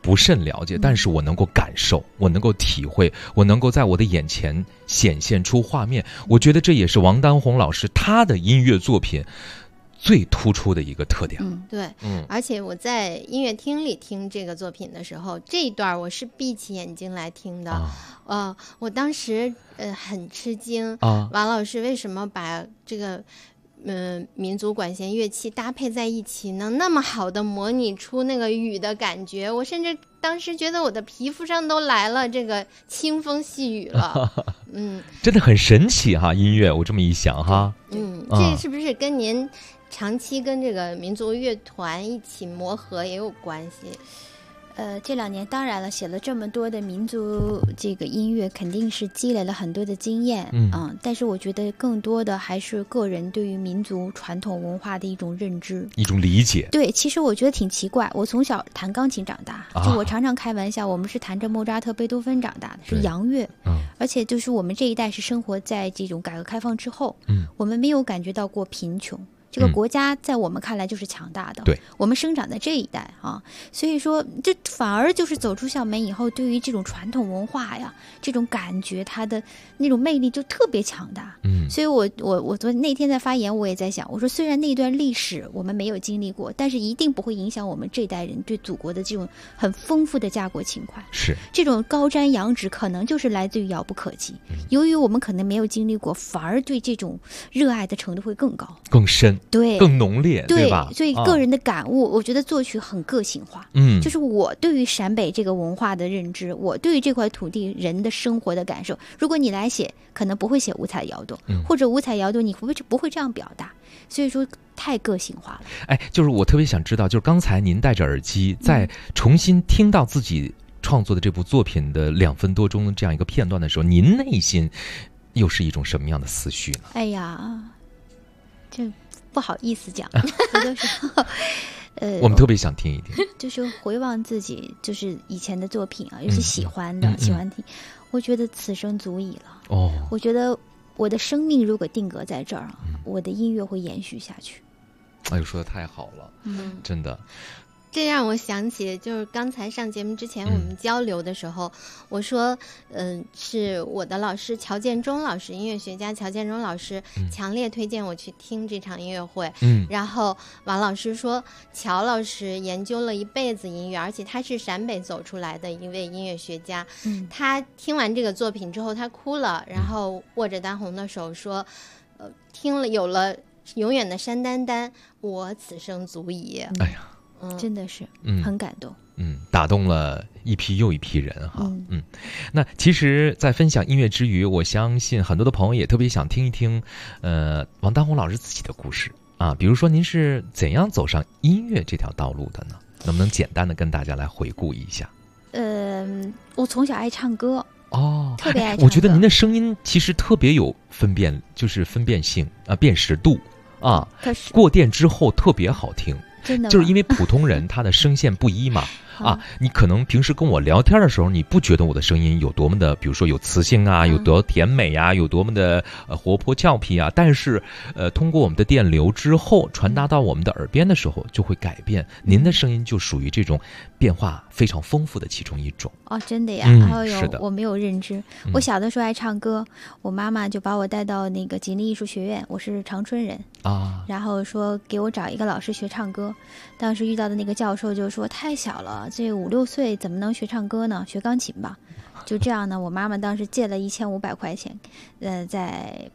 不甚了解，但是我能够感受，我能够体会，我能够在我的眼前显现出画面。我觉得这也是王丹红老师他的音乐作品最突出的一个特点。 对，而且我在音乐厅里听这个作品的时候，这一段我是闭起眼睛来听的。我当时很吃惊，王老师为什么把这个民族管弦乐器搭配在一起，能那么好的模拟出那个雨的感觉？我甚至当时觉得我的皮肤上都来了这个清风细雨了。 真的很神奇哈，音乐我这么一想哈。 这是不是跟您长期跟这个民族乐团一起磨合也有关系？ 这2年当然了，写了这么多的民族这个音乐，肯定是积累了很多的经验。但是我觉得更多的还是个人对于民族传统文化的一种认知， 一种理解。 对，其实我觉得挺奇怪，我从小弹钢琴长大，就我常常开玩笑，我们是弹着莫扎特、贝多芬长大的，是洋乐。而且就是我们这一代是生活在这种改革开放之后，我们没有感觉到过贫穷。这个国家在我们看来就是强大的， 对， 我们生长在这一代啊，所以说这反而就是走出校门以后，对于这种传统文化呀，这种感觉，它的那种魅力就特别强大。所以我昨那天在发言，我也在想，我说虽然那段历史我们没有经历过，但是一定不会影响我们这代人对祖国的这种很丰富的家国情怀。 是这种高瞻仰止，可能就是来自于遥不可及。由于我们可能没有经历过，反而对这种热爱的程度会更高、 更深。 对， 更浓烈，对吧？ 所以个人的感悟，我觉得作曲很个性化。就是我对于陕北这个文化的认知，我对于这块土地人的生活的感受。如果你来写，可能不会写五彩窑洞，或者五彩窑洞你不会这样表达。所以说太个性化了。 就是我特别想知道，就是刚才您戴着耳机，在重新听到自己创作的这部作品的2分多钟这样一个片段的时候，您内心又是一种什么样的思绪呢？ 哎呀，这不好意思讲，有的时候， 我们特别想听一听， 就是回望自己，就是以前的作品啊，尤其喜欢的、喜欢听，我觉得此生足矣了。我觉得我的生命如果定格在这儿，我的音乐会延续下去。 哎呦，说的太好了，真的。 这让我想起，就是刚才上节目之前我们交流的时候，我说，是我的老师乔建中老师，音乐学家乔建中老师强烈推荐我去听这场音乐会。然后王老师说，乔老师研究了一辈子音乐，而且他是陕北走出来的一位音乐学家。他听完这个作品之后，他哭了，然后握着丹红的手说，听了有了永远的山丹丹，我此生足矣。 哎呀。 真的是很感动， 打动了一批又一批人哈。那其实在分享音乐之余，我相信很多的朋友也特别想听一听王丹红老师自己的故事啊，比如说您是怎样走上音乐这条道路的呢？能不能简单的跟大家来回顾一下？ 我从小爱唱歌特别爱唱歌。 我觉得您的声音其实特别有分辨性啊，辨识度啊， 可是过电之后特别好听。 真的就是因为普通人他的声线不一嘛你可能平时跟我聊天的时候，你不觉得我的声音有多么的，比如说有磁性啊，有多甜美啊，有多么的活泼俏皮啊，但是通过我们的电流之后传达到我们的耳边的时候就会改变，您的声音就属于这种变化非常丰富的其中一种。 真的呀？ 是的， 我没有认知。我小的时候爱唱歌，我妈妈就把我带到那个吉林艺术学院，我是长春人然后说给我找一个老师学唱歌。当时遇到的那个教授就说太小了，这5、6岁怎么能学唱歌呢？学钢琴吧。就这样呢，我妈妈当时借了1500块钱，在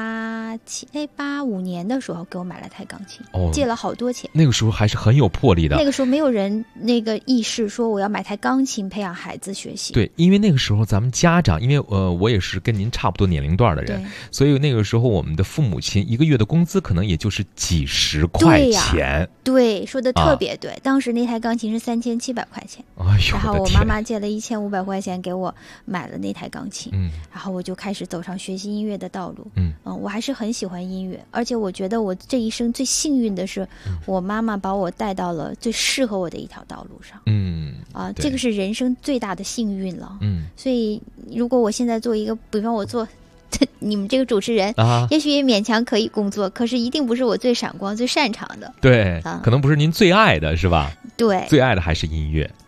85年的时候给我买了台钢琴，借了好多钱。 那个时候还是很有魄力的。 那个时候没有人那个意识说我要买台钢琴培养孩子学习。 对，因为那个时候咱们家长，因为我也是跟您差不多年龄段的人，所以那个时候我们的父母亲1个月的工资可能也就是几十块钱。 对，说的特别对。当时那台钢琴是3700块钱，然后我妈妈借了1500块钱给我买了那台钢琴，然后我就开始走上学习音乐的道路。我还是很喜欢音乐，而且我觉得我这一生最幸运的是，我妈妈把我带到了最适合我的一条道路上。这个是人生最大的幸运了。所以如果我现在做一个，比方我做你们这个主持人也许也勉强可以工作，可是一定不是我最闪光最擅长的。 对，可能不是您最爱的是吧？ 对， 最爱的还是音乐。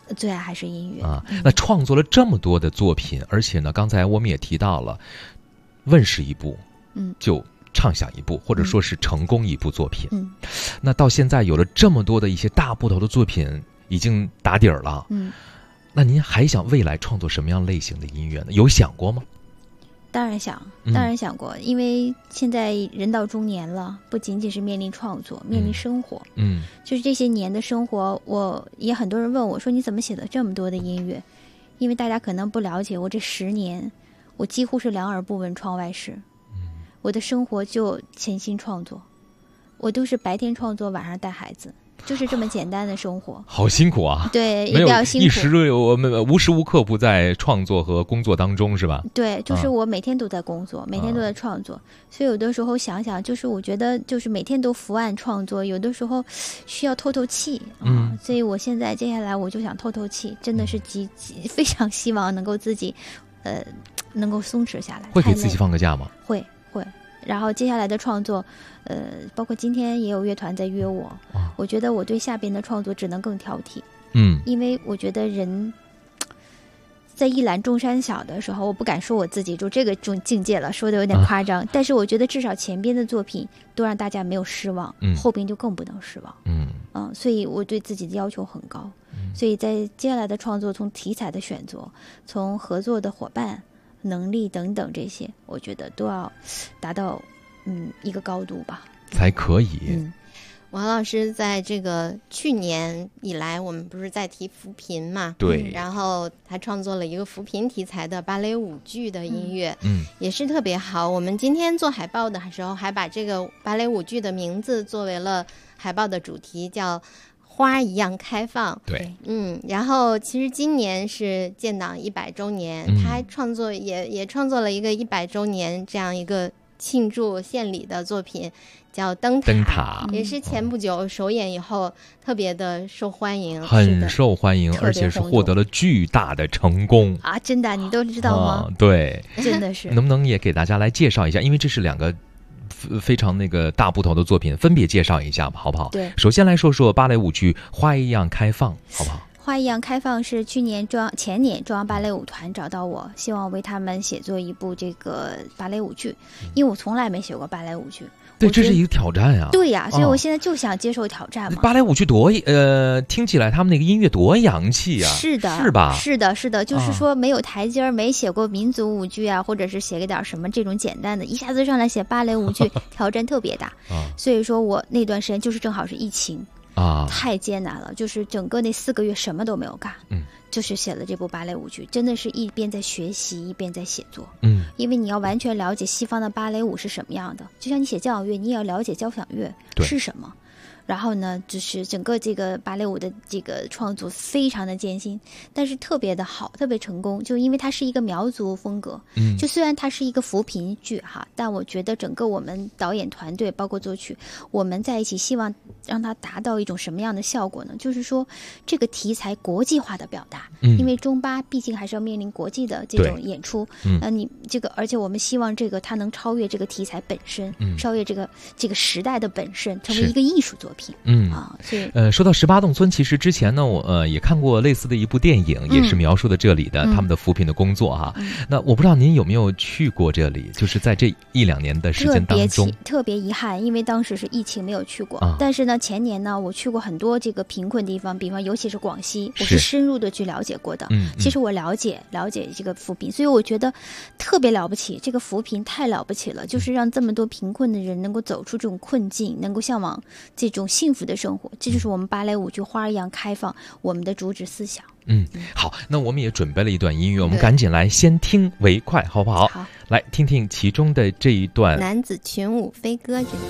最爱还是音乐啊。那创作了这么多的作品，而且呢，刚才我们也提到了，问世一部，就畅想一部，或者说是成功一部作品。那到现在有了这么多的一些大部头的作品，已经打底儿了。那您还想未来创作什么样类型的音乐呢？有想过吗？ 当然想过，因为现在人到中年了，不仅仅是面临创作，面临生活。就是这些年的生活，我也很多人问我说你怎么写了这么多的音乐？因为大家可能不了解，我这10年，我几乎是两耳不闻窗外事。我的生活就潜心创作，我都是白天创作，晚上带孩子，就是这么简单的生活。好辛苦啊！对，也比较辛苦。 我们无时无刻不在创作和工作当中，是吧？ 对，就是我每天都在工作，每天都在创作，所以有的时候想想，就是我觉得，就是每天都伏案创作，有的时候需要透透气所以我现在接下来我就想透透气，真的是非常希望能够自己，能够松弛下来。 会给自己放个假吗？ 会。然后接下来的创作，包括今天也有乐团在约我，我觉得我对下边的创作只能更挑剔，因为我觉得人在一览众山小的时候，我不敢说我自己就这个境界了，说的有点夸张，但是我觉得至少前边的作品都让大家没有失望，后边就更不能失望，所以我对自己的要求很高，所以在接下来的创作，从题材的选择，从合作的伙伴能力等等这些，我觉得都要达到一个高度吧， 才可以。 王老师在这个去年以来，我们不是在提扶贫嘛？ 对。 然后他创作了一个扶贫题材的芭蕾舞剧的音乐，也是特别好。我们今天做海报的时候，还把这个芭蕾舞剧的名字作为了海报的主题，叫花一样开放。 对， 然后其实今年是建党100周年，他创作也创作了一个100周年这样一个庆祝献礼的作品，叫灯塔，也是前不久首演以后特别的受欢迎， 很受欢迎，而且是获得了巨大的成功啊！真的，你都知道吗？ 对， 真的是。 能不能也给大家来介绍一下？因为这是2个非常大部头的作品，分别介绍一下吧，好不好？ 对， 首先来说说芭蕾舞剧《花一样开放》，好不好？ 花一样开放是前年中央芭蕾舞团找到我，希望为他们写作一部这个芭蕾舞剧，因为我从来没写过芭蕾舞剧。 对，这是一个挑战呀。 对呀，所以我现在就想接受挑战嘛。 芭蕾舞剧听起来他们那个音乐多洋气啊！ 是的， 是吧？ 是的，就是说没有台阶儿，没写过民族舞剧啊，或者是写个点什么这种简单的，一下子上来写芭蕾舞剧，挑战特别大。所以说我那段时间就是正好是疫情。太艰难了，就是整个那4个月什么都没有干，就是写了这部芭蕾舞剧，真的是一边在学习一边在写作，因为你要完全了解西方的芭蕾舞是什么样的，就像你写交响乐，你也要了解交响乐是什么。然后呢，就是整个这个芭蕾舞的这个创作非常的艰辛，但是特别的好，特别成功，就因为它是一个苗族风格，就虽然它是一个扶贫剧哈，但我觉得整个我们导演团队包括作曲，我们在一起希望让它达到一种什么样的效果呢？就是说这个题材国际化的表达，因为中巴毕竟还是要面临国际的这种演出，你这个，而且我们希望这个它能超越这个题材本身，超越这个时代的本身，成为一个艺术作品。 说到18洞村，其实之前呢，我也看过类似的一部电影，也是描述的这里的他们的扶贫的工作哈。那我不知道您有没有去过这里，就是在这1-2年的时间当中。 特别遗憾，因为当时是疫情没有去过，但是呢，前年呢，我去过很多这个贫困地方，比方尤其是广西，我是深入的去了解过的。其实我了解这个扶贫，所以我觉得特别了不起，这个扶贫太了不起了，就是让这么多贫困的人能够走出这种困境，能够向往这种幸福的生活，这就是我们芭蕾舞剧花一样开放我们的主旨思想。 好，那我们也准备了一段音乐，我们赶紧来先听为快，好不好？ 好， 来听听其中的这一段男子群舞飞歌这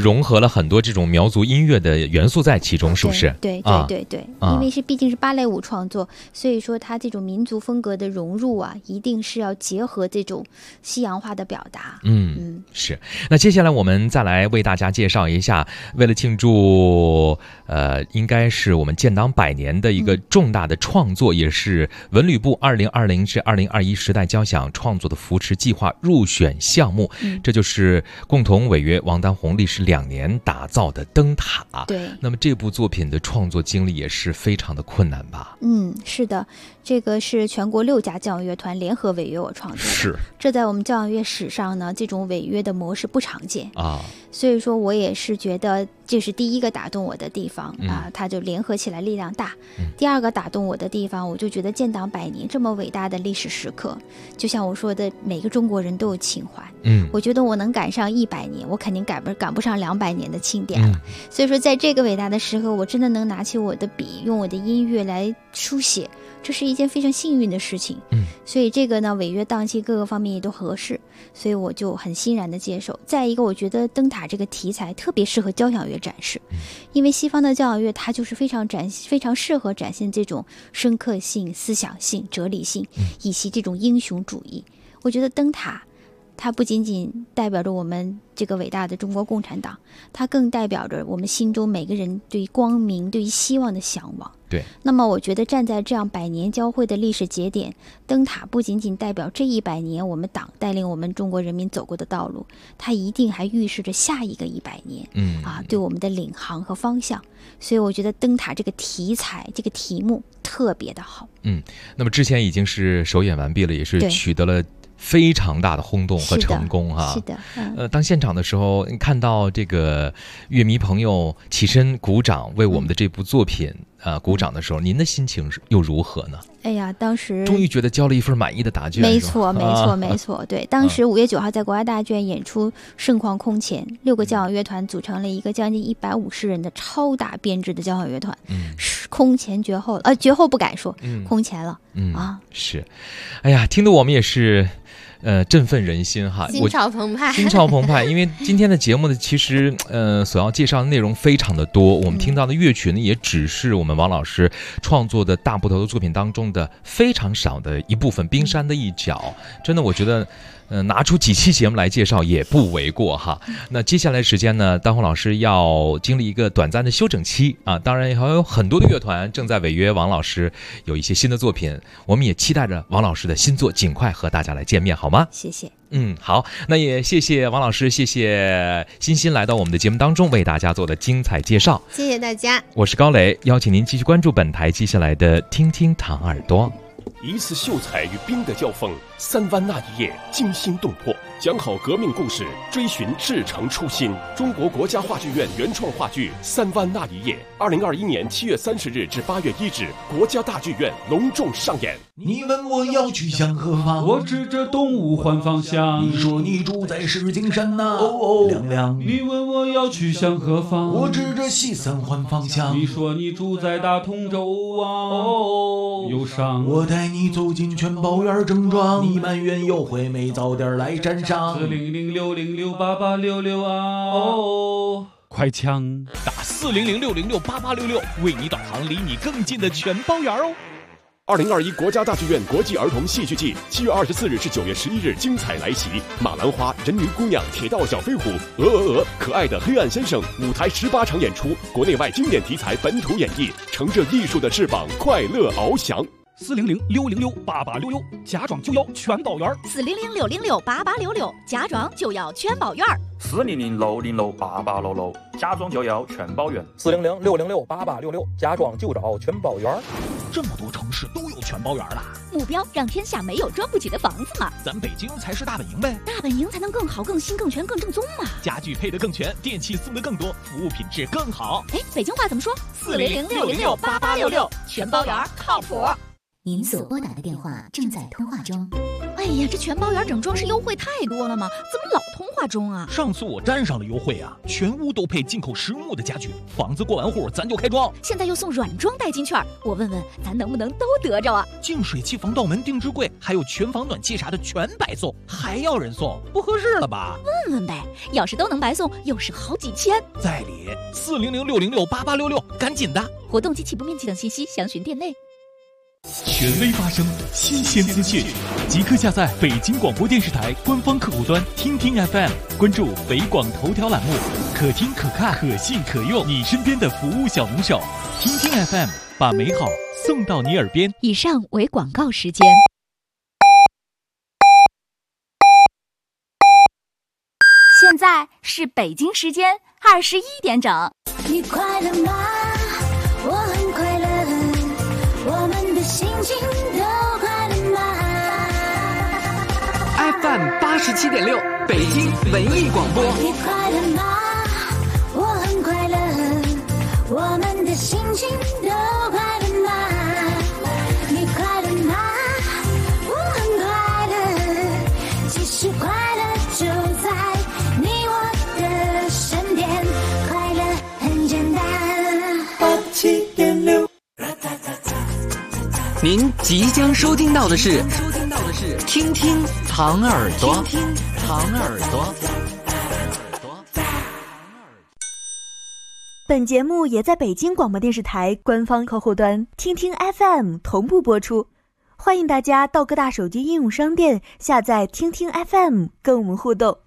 融合了很多这种苗族音乐的元素在其中，是不是？ 对，因为毕竟是芭蕾舞创作，所以说它这种民族风格的融入啊，一定是要结合这种西洋化的表达。 是。那接下来我们再来为大家介绍一下，为了庆祝应该是我们建党100年的一个重大的创作，也是文旅部2020至2021时代交响创作的扶持计划入选项目，这就是共同违约王丹红历时2年打造的灯塔。 对， 那么这部作品的创作经历也是非常的困难吧？ 是的，这个是全国6家交响乐团联合违约我创作的， 是， 这在我们交响乐史上呢，这种违约的模式不常见啊， 所以说我也是觉得这是第一个打动我的地方啊，它就联合起来力量大。第二个打动我的地方，我就觉得建党100年这么伟大的历史时刻，就像我说的，每个中国人都有情怀。我觉得我能赶上100年，我肯定赶不上200年的庆典了。所以说，在这个伟大的时刻，我真的能拿起我的笔，用我的音乐来书写，这是一件非常幸运的事情。所以这个呢，违约档期各个方面也都合适，所以我就很欣然的接受。再一个，我觉得灯塔这个题材特别适合交响乐展示，因为西方的交响乐它就是非常适合展现这种深刻性、思想性、哲理性，以及这种英雄主义。我觉得灯塔它不仅仅代表着我们这个伟大的中国共产党，它更代表着我们心中每个人对于光明、对于希望的向往。 对， 那么我觉得站在这样100年交汇的历史节点，灯塔不仅仅代表这100年我们党带领我们中国人民走过的道路，它一定还预示着下一个100年，对我们的领航和方向。所以我觉得灯塔这个题材、这个题目特别的好。 那么之前已经是首演完毕了，也是取得了非常大的轰动和成功哈。 是的， 当现场的时候，你看到这个乐迷朋友起身鼓掌为我们的这部作品鼓掌的时候，您的心情又如何呢？ 哎呀，当时终于觉得交了一份满意的答卷。 没错。对，当时5月9号在国家大剧院演出盛况空前，6个交响乐团组成了一个将近150人的超大编制的交响乐团，空前绝后了，绝后不敢说，空前了是。哎呀，听得我们也是振奋人心哈， 心潮澎湃。 因为今天的节目呢，其实所要介绍的内容非常的多，我们听到的乐曲呢，也只是我们王老师创作的大部头的作品当中的非常少的一部分，冰山的一角。真的，我觉得拿出几期节目来介绍也不为过哈。那接下来时间呢，丹红老师要经历一个短暂的休整期啊，当然还有很多的乐团正在违约王老师有一些新的作品，我们也期待着王老师的新作尽快和大家来见面，好吗？ 谢谢。 好，那也谢谢王老师，谢谢欣欣来到我们的节目当中为大家做的精彩介绍， 谢谢大家。 我是高磊，邀请您继续关注本台接下来的听听糖耳朵。 一次秀才与兵的交锋，3湾那一夜惊心动魄，讲好革命故事，追寻至诚初心。中国国家话剧院原创话剧《3湾那一夜》，2021年7月30日至8月1日，国家大剧院隆重上演。 你问我要去向何方， 我指着东吴换方向。 你说你住在石景山呐，亮亮。 你问我要去向何方， 我指着西三环方向。 你说你住在大同州啊，忧伤。 我带你走进全宝园正庄，你埋怨有回没早点来沾上。 400-606-8866啊，快枪打400-606-8866，为你导航离你更近的全宝园哦。 2021国家大剧院国际儿童戏剧季7月24日至9月11日精彩来袭，马兰花、人鱼姑娘、铁道小飞虎、可爱的黑暗先生，舞台18场演出，国内外经典题材本土演绎，乘着艺术的翅膀，快乐翱翔。 400-606-8866，家装就要全宝园。 400-606-8866，家装就要全宝园。 400-606-8866，家装就要全宝园。 400-606-8866，家装就找全宝园。 这么多城市都有全宝园了， 目标让天下没有装不起的房子嘛。 咱北京才是大本营呗， 大本营才能更好、更新、更全、更正宗嘛。 家具配得更全，电器送得更多，服务品质更好。 北京话怎么说？400-606-8866，全宝园靠谱。 您所拨打的电话正在通话中。 哎呀，这全宝园整装饰优惠太多了吗？怎么老通划中啊。 上次我沾上了优惠啊，全屋都配进口实木的家具，房子过完户咱就开装。 现在又送软装代金券，我问问咱能不能都得着啊？ 净水器、防盗门、定制柜，还有全房暖气啥的全白送，还要人送，不合适了吧？ 问问呗，要是都能白送，又是好几千。 在理，400-606-8866，赶紧的！ 活动及起步面积等信息详询店内。 权威发声，新鲜资讯，即刻下载北京广播电视台官方客户端听听 FM， 关注北广头条栏目，可听可看可信可用，你身边的服务小能手。听听 FM， 把美好送到你耳边。 以上为广告时间。现在是北京时间21点整。 你快乐吗？我很快乐，我们的心情都快乐吗 ？FM 87.6，北京文艺广播。 你快乐吗？我很快乐，我们的心情都快乐吗？你快乐吗？我很快乐，其实快乐就在你我的身边，快乐很简单。87.6。 您即将收听到的是听听糖耳朵，听听糖耳朵。 本节目也在北京广播电视台官方客户端听听 FM 同步播出，欢迎大家到各大手机应用商店下载听听 FM 跟我们互动。